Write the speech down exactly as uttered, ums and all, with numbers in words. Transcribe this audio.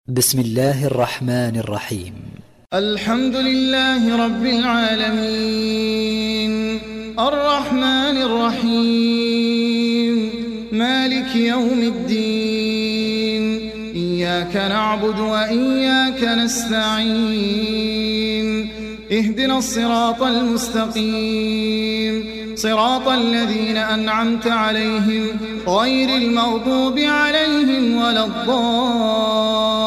بسم الله الرحمن الرحيم. الحمد لله رب العالمين الرحمن الرحيم مالك يوم الدين إياك نعبد وإياك نستعين اهدنا الصراط المستقيم صراط الذين أنعمت عليهم غير المغضوب عليهم ولا الضالين